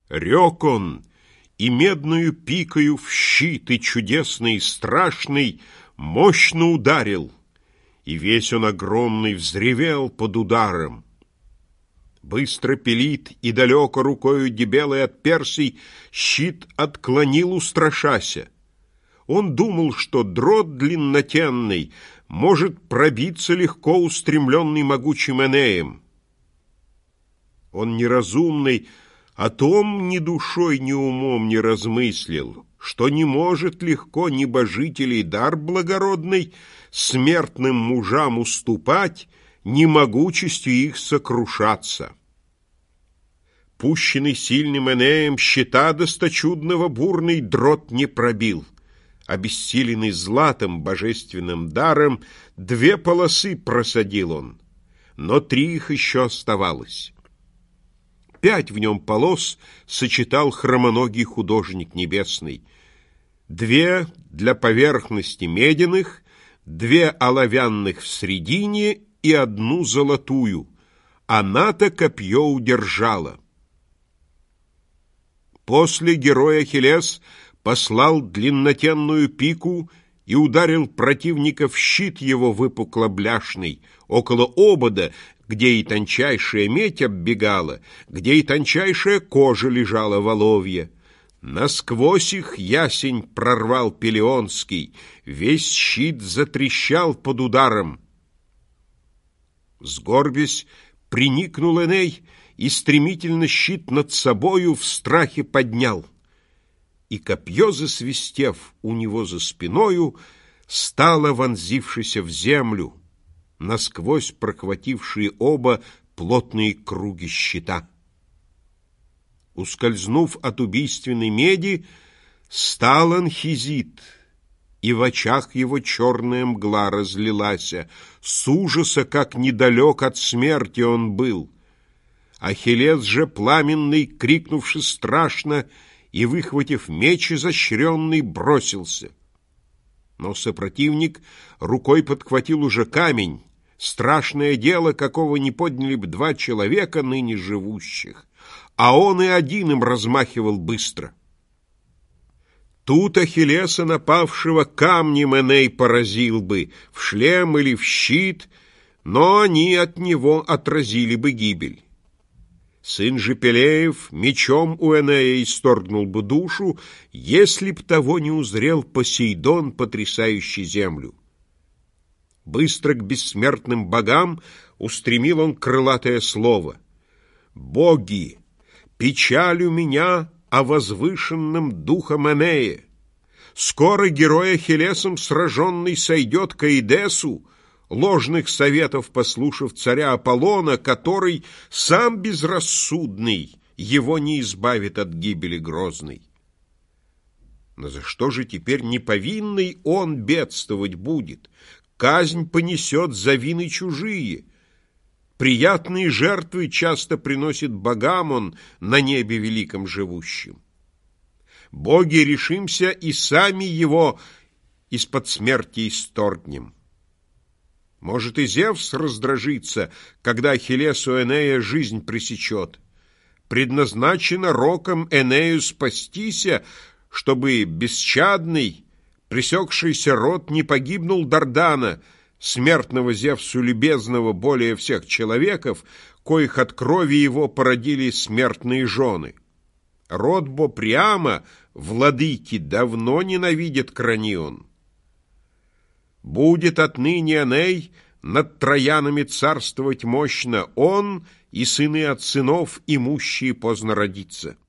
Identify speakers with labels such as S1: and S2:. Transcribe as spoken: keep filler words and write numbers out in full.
S1: Рек он, и медную пикою в щит, и чудесный, и страшный, мощно ударил, и весь он огромный взревел под ударом. Быстро пилит, и далеко рукою дебелой от персий щит отклонил, устрашася. Он думал, что дрот длиннотенный может пробиться легко, устремленный могучим Энеем. Он неразумный, о том ни душой, ни умом не размыслил, что не может легко небожителей дар благородный смертным мужам уступать, ни могучестью их сокрушаться. Пущенный сильным Энеем щита досточудного бурный дрот не пробил. Обессиленный златом божественным даром две полосы просадил он, но три их еще оставалось. Пять в нем полос сочетал хромоногий художник небесный. Две для поверхности медяных, две оловянных в средине и одну золотую. Она-то копье удержала. После герой Ахиллес послал длиннотенную пику и ударил противника в щит его выпукло-бляшный, около обода, где и тончайшая медь оббегала, где и тончайшая кожа лежала воловья. Насквозь их ясень прорвал Пелеонский, весь щит затрещал под ударом. Сгорбясь, приникнул Эней и стремительно щит над собою в страхе поднял. И копье, засвистев у него за спиною, стало, вонзившееся в землю, насквозь прохватившие оба плотные круги щита. Ускользнув от убийственной меди, стал Анхизит, и в очах его черная мгла разлилась, с ужаса, как недалек от смерти он был. Ахиллес же пламенный, крикнувши страшно, и, выхватив меч изощренный, бросился. Но сопротивник рукой подхватил уже камень, страшное дело, какого не подняли бы два человека ныне живущих, а он и один им размахивал быстро. Тут Ахиллеса напавшего камнем Эней поразил бы, в шлем или в щит, но они от него отразили бы гибель. Сын же Пелеев мечом у Энея исторгнул бы душу, если б того не узрел Посейдон, потрясающий землю. Быстро к бессмертным богам устремил он крылатое слово. «Боги, печаль у меня о возвышенном духом Энея. Скоро герой Ахиллесом сраженный сойдет к Эйдесу, ложных советов послушав царя Аполлона, который сам безрассудный его не избавит от гибели грозной. Но за что же теперь неповинный он бедствовать будет? Казнь понесет за вины чужие. Приятные жертвы часто приносит богам он на небе великом живущим. Боги, решимся, и сами его из-под смерти исторгнем. Может, и Зевс раздражится, когда Ахиллесу Энея жизнь пресечет. Предназначено роком Энею спастися, чтобы бесчадный, пресекшийся род не погибнул Дардана, смертного Зевсу любезного более всех человеков, коих от крови его породили смертные жены. Род бо прямо, владыки, давно ненавидит Кранион. Будет отныне Эней над троянами царствовать мощно, он и сыны от сынов, имущие поздно родиться.